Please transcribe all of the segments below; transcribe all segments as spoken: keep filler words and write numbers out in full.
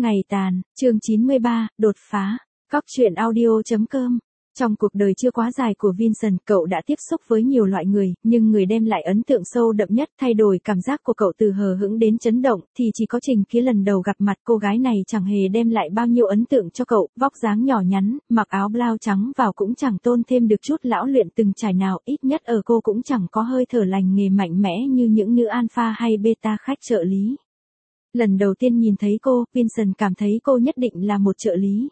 Ngày tàn, chương chín mươi ba, đột phá. Cóc truyện audio chấm com. Trong cuộc đời chưa quá dài của Vincent, cậu đã tiếp xúc với nhiều loại người, nhưng người đem lại ấn tượng sâu đậm nhất, thay đổi cảm giác của cậu từ hờ hững đến chấn động, thì chỉ có Trình Kiến. Lần đầu gặp mặt cô gái này chẳng hề đem lại bao nhiêu ấn tượng cho cậu, vóc dáng nhỏ nhắn, mặc áo blau trắng vào cũng chẳng tôn thêm được chút lão luyện từng trải nào, ít nhất ở cô cũng chẳng có hơi thở lành nghề mạnh mẽ như những nữ alpha hay beta khách trợ lý. Lần đầu tiên nhìn thấy cô, Vincent cảm thấy cô nhất định là một trợ lý.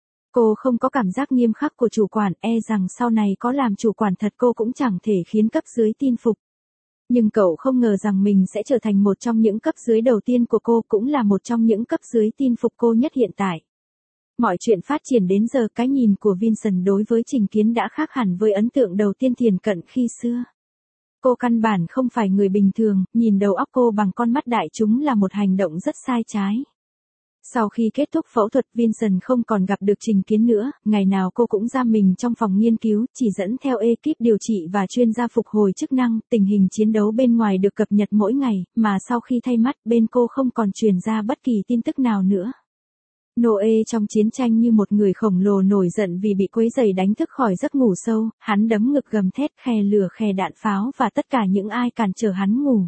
Cô không có cảm giác nghiêm khắc của chủ quản, e rằng sau này có làm chủ quản thật cô cũng chẳng thể khiến cấp dưới tin phục. Nhưng cậu không ngờ rằng mình sẽ trở thành một trong những cấp dưới đầu tiên của cô, cũng là một trong những cấp dưới tin phục cô nhất hiện tại. Mọi chuyện phát triển đến giờ, cái nhìn của Vincent đối với Trình Kiến đã khác hẳn với ấn tượng đầu tiên thiển cận khi xưa. Cô căn bản không phải người bình thường, nhìn đầu óc cô bằng con mắt đại chúng là một hành động rất sai trái. Sau khi kết thúc phẫu thuật, Vincent không còn gặp được Trình Kiến nữa, ngày nào cô cũng giam mình trong phòng nghiên cứu, chỉ dẫn theo ekip điều trị và chuyên gia phục hồi chức năng, tình hình chiến đấu bên ngoài được cập nhật mỗi ngày, mà sau khi thay mắt, bên cô không còn truyền ra bất kỳ tin tức nào nữa. Noe trong chiến tranh như một người khổng lồ nổi giận vì bị quấy rầy đánh thức khỏi giấc ngủ sâu, hắn đấm ngực gầm thét khè lửa khè đạn pháo và tất cả những ai cản trở hắn ngủ.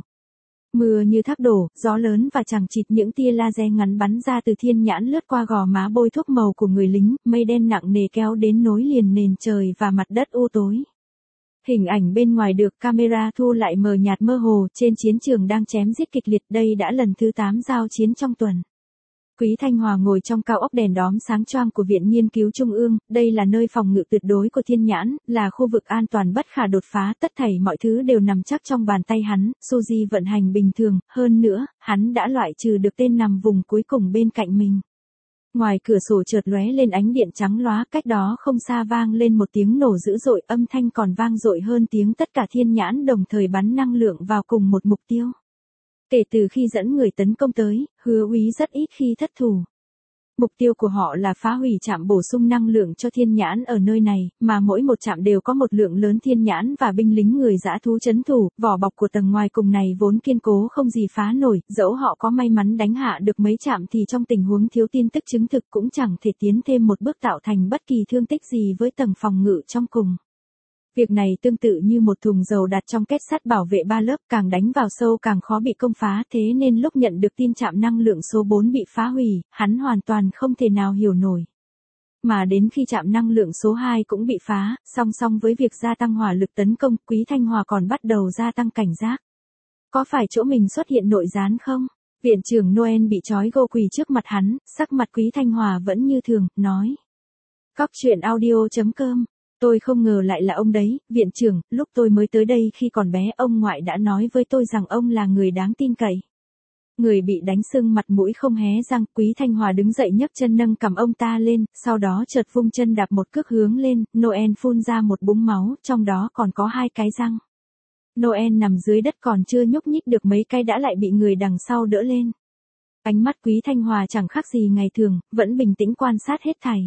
Mưa như thác đổ, gió lớn và chằng chịt những tia laser ngắn bắn ra từ thiên nhãn lướt qua gò má bôi thuốc màu của người lính, mây đen nặng nề kéo đến nối liền nền trời và mặt đất u tối. Hình ảnh bên ngoài được camera thu lại mờ nhạt mơ hồ, trên chiến trường đang chém giết kịch liệt, đây đã lần thứ tám giao chiến trong tuần. Quý Thanh Hòa ngồi trong cao ốc đèn đóm sáng choang của Viện Nghiên cứu Trung ương, đây là nơi phòng ngự tuyệt đối của thiên nhãn, là khu vực an toàn bất khả đột phá, tất thảy mọi thứ đều nằm chắc trong bàn tay hắn, Suzy vận hành bình thường, hơn nữa, hắn đã loại trừ được tên nằm vùng cuối cùng bên cạnh mình. Ngoài cửa sổ chợt lóe lên ánh điện trắng lóa, cách đó không xa vang lên một tiếng nổ dữ dội, âm thanh còn vang dội hơn tiếng tất cả thiên nhãn đồng thời bắn năng lượng vào cùng một mục tiêu. Kể từ khi dẫn người tấn công tới, Hứa Úy rất ít khi thất thủ. Mục tiêu của họ là phá hủy trạm bổ sung năng lượng cho thiên nhãn ở nơi này, mà mỗi một trạm đều có một lượng lớn thiên nhãn và binh lính người dã thú trấn thủ, vỏ bọc của tầng ngoài cùng này vốn kiên cố không gì phá nổi, dẫu họ có may mắn đánh hạ được mấy trạm thì trong tình huống thiếu tin tức chứng thực cũng chẳng thể tiến thêm một bước tạo thành bất kỳ thương tích gì với tầng phòng ngự trong cùng. Việc này tương tự như một thùng dầu đặt trong két sắt bảo vệ ba lớp, càng đánh vào sâu càng khó bị công phá, thế nên lúc nhận được tin trạm năng lượng số bốn bị phá hủy, hắn hoàn toàn không thể nào hiểu nổi. Mà đến khi trạm năng lượng số hai cũng bị phá, song song với việc gia tăng hỏa lực tấn công, Quý Thanh Hòa còn bắt đầu gia tăng cảnh giác. Có phải chỗ mình xuất hiện nội gián không? Viện trưởng Noel bị trói gô quỳ trước mặt hắn, sắc mặt Quý Thanh Hòa vẫn như thường, nói. Cóc truyện audio chấm com. Tôi không ngờ lại là ông đấy, viện trưởng, lúc tôi mới tới đây khi còn bé ông ngoại đã nói với tôi rằng ông là người đáng tin cậy. Người bị đánh sưng mặt mũi không hé răng, Quý Thanh Hòa đứng dậy nhấc chân nâng cầm ông ta lên, sau đó chợt vung chân đạp một cước hướng lên, Noel phun ra một búng máu, trong đó còn có hai cái răng. Noel nằm dưới đất còn chưa nhúc nhích được mấy cái đã lại bị người đằng sau đỡ lên. Ánh mắt Quý Thanh Hòa chẳng khác gì ngày thường, vẫn bình tĩnh quan sát hết thảy.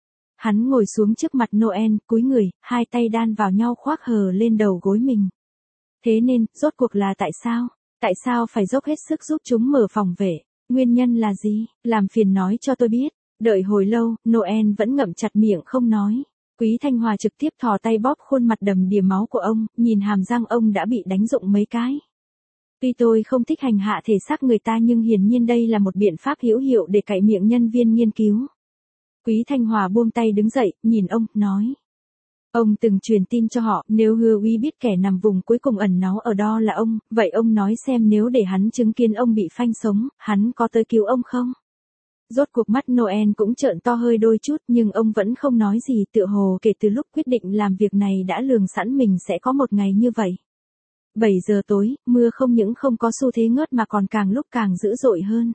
Hắn ngồi xuống trước mặt Noel, cúi người, hai tay đan vào nhau khoác hờ lên đầu gối mình. Thế nên, rốt cuộc là tại sao? Tại sao phải dốc hết sức giúp chúng mở phòng vệ? Nguyên nhân là gì? Làm phiền nói cho tôi biết. Đợi hồi lâu, Noel vẫn ngậm chặt miệng không nói. Quý Thanh Hòa trực tiếp thò tay bóp khuôn mặt đầm đìa máu của ông, nhìn hàm răng ông đã bị đánh rụng mấy cái. Tuy tôi không thích hành hạ thể xác người ta nhưng hiển nhiên đây là một biện pháp hữu hiệu để cạy miệng nhân viên nghiên cứu. Quý Thanh Hòa buông tay đứng dậy, nhìn ông, nói. Ông từng truyền tin cho họ, nếu Hứa Úy biết kẻ nằm vùng cuối cùng ẩn náu ở đó là ông, vậy ông nói xem nếu để hắn chứng kiến ông bị phanh sống, hắn có tới cứu ông không? Rốt cuộc mắt Noel cũng trợn to hơi đôi chút nhưng ông vẫn không nói gì, tựa hồ kể từ lúc quyết định làm việc này đã lường sẵn mình sẽ có một ngày như vậy. bảy giờ tối, mưa không những không có xu thế ngớt mà còn càng lúc càng dữ dội hơn.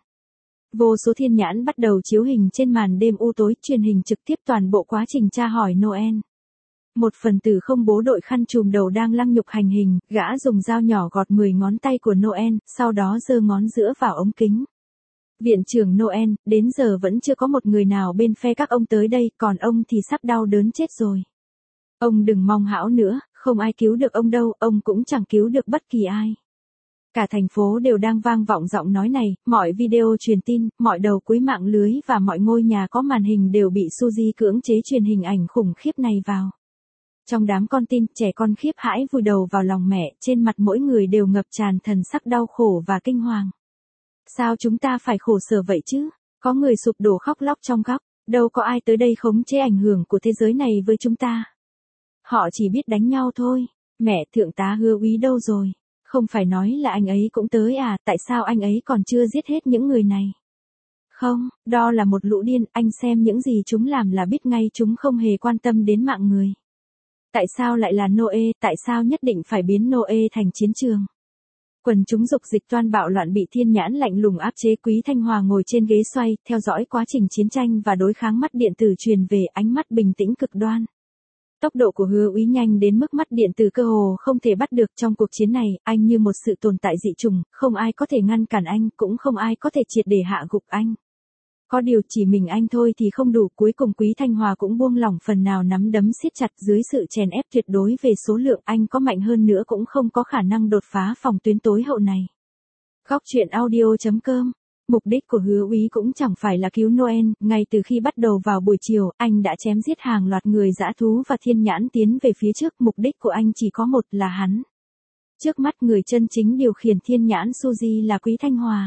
Vô số thiên nhãn bắt đầu chiếu hình trên màn đêm u tối, truyền hình trực tiếp toàn bộ quá trình tra hỏi Noel. Một phần tử không bố đội khăn trùm đầu đang lăng nhục hành hình, gã dùng dao nhỏ gọt mười ngón tay của Noel, sau đó giơ ngón giữa vào ống kính. Viện trưởng Noel, đến giờ vẫn chưa có một người nào bên phe các ông tới đây, còn ông thì sắp đau đớn chết rồi. Ông đừng mong hão nữa, không ai cứu được ông đâu, ông cũng chẳng cứu được bất kỳ ai. Cả thành phố đều đang vang vọng giọng nói này, mọi video truyền tin, mọi đầu cuối mạng lưới và mọi ngôi nhà có màn hình đều bị Suzy cưỡng chế truyền hình ảnh khủng khiếp này vào. Trong đám con tin, trẻ con khiếp hãi vùi đầu vào lòng mẹ, trên mặt mỗi người đều ngập tràn thần sắc đau khổ và kinh hoàng. Sao chúng ta phải khổ sở vậy chứ? Có người sụp đổ khóc lóc trong góc, đâu có ai tới đây khống chế ảnh hưởng của thế giới này với chúng ta. Họ chỉ biết đánh nhau thôi. Mẹ, thượng tá Hứa Úy đâu rồi? Không phải nói là anh ấy cũng tới à, tại sao anh ấy còn chưa giết hết những người này? Không, đó là một lũ điên, anh xem những gì chúng làm là biết ngay chúng không hề quan tâm đến mạng người. Tại sao lại là Noe, tại sao nhất định phải biến Noe thành chiến trường? Quần chúng dục dịch toan bạo loạn bị Thiên Nhãn lạnh lùng áp chế. Quý Thanh Hòa ngồi trên ghế xoay, theo dõi quá trình chiến tranh và đối kháng. Mắt điện tử truyền về, ánh mắt bình tĩnh cực đoan. Tốc độ của Hứa Úy nhanh đến mức mắt điện tử cơ hồ không thể bắt được. Trong cuộc chiến này, anh như một sự tồn tại dị trùng, không ai có thể ngăn cản anh, cũng không ai có thể triệt để hạ gục anh. Có điều chỉ mình anh thôi thì không đủ, cuối cùng Quý Thanh Hòa cũng buông lỏng phần nào nắm đấm siết chặt. Dưới sự chèn ép tuyệt đối về số lượng, anh có mạnh hơn nữa cũng không có khả năng đột phá phòng tuyến tối hậu này. Góc truyện audio chấm com. Mục đích của Hứa Úy cũng chẳng phải là cứu Noel, ngay từ khi bắt đầu vào buổi chiều, anh đã chém giết hàng loạt người dã thú và Thiên Nhãn tiến về phía trước. Mục đích của anh chỉ có một, là hắn. Trước mắt người chân chính điều khiển Thiên Nhãn Suzy là Quý Thanh Hòa.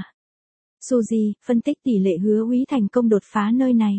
Suzy, phân tích tỷ lệ Hứa Úy thành công đột phá nơi này.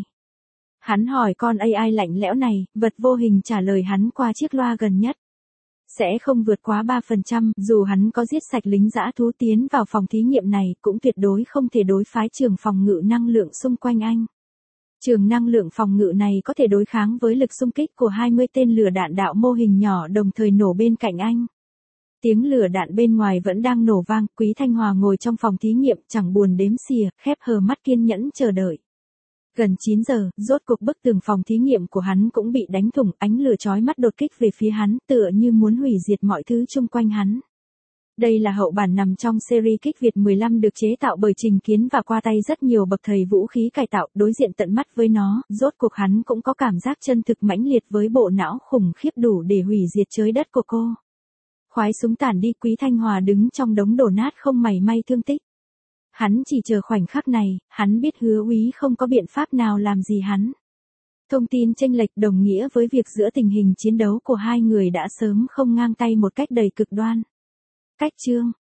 Hắn hỏi con a i lạnh lẽo này, vật vô hình trả lời hắn qua chiếc loa gần nhất. Sẽ không vượt quá ba phần trăm, dù hắn có giết sạch lính dã thú tiến vào phòng thí nghiệm này, cũng tuyệt đối không thể đối phá trường phòng ngự năng lượng xung quanh anh. Trường năng lượng phòng ngự này có thể đối kháng với lực xung kích của hai mươi tên lửa đạn đạo mô hình nhỏ đồng thời nổ bên cạnh anh. Tiếng lửa đạn bên ngoài vẫn đang nổ vang. Quý Thanh Hòa ngồi trong phòng thí nghiệm, chẳng buồn đếm xỉa, khép hờ mắt kiên nhẫn chờ đợi. Gần chín giờ, rốt cuộc bức tường phòng thí nghiệm của hắn cũng bị đánh thủng, ánh lửa chói mắt đột kích về phía hắn, tựa như muốn hủy diệt mọi thứ chung quanh hắn. Đây là hậu bản nằm trong series Kích Việt mười lăm được chế tạo bởi Trình Kiến và qua tay rất nhiều bậc thầy vũ khí cải tạo. Đối diện tận mắt với nó, rốt cuộc hắn cũng có cảm giác chân thực mãnh liệt với bộ não khủng khiếp đủ để hủy diệt trời đất của cô. Khoái súng tản đi, Quý Thanh Hòa đứng trong đống đổ nát không mảy may thương tích. Hắn chỉ chờ khoảnh khắc này, hắn biết Hứa Úy không có biện pháp nào làm gì hắn. Thông tin chênh lệch đồng nghĩa với việc giữa tình hình chiến đấu của hai người đã sớm không ngang tay một cách đầy cực đoan. Cách chương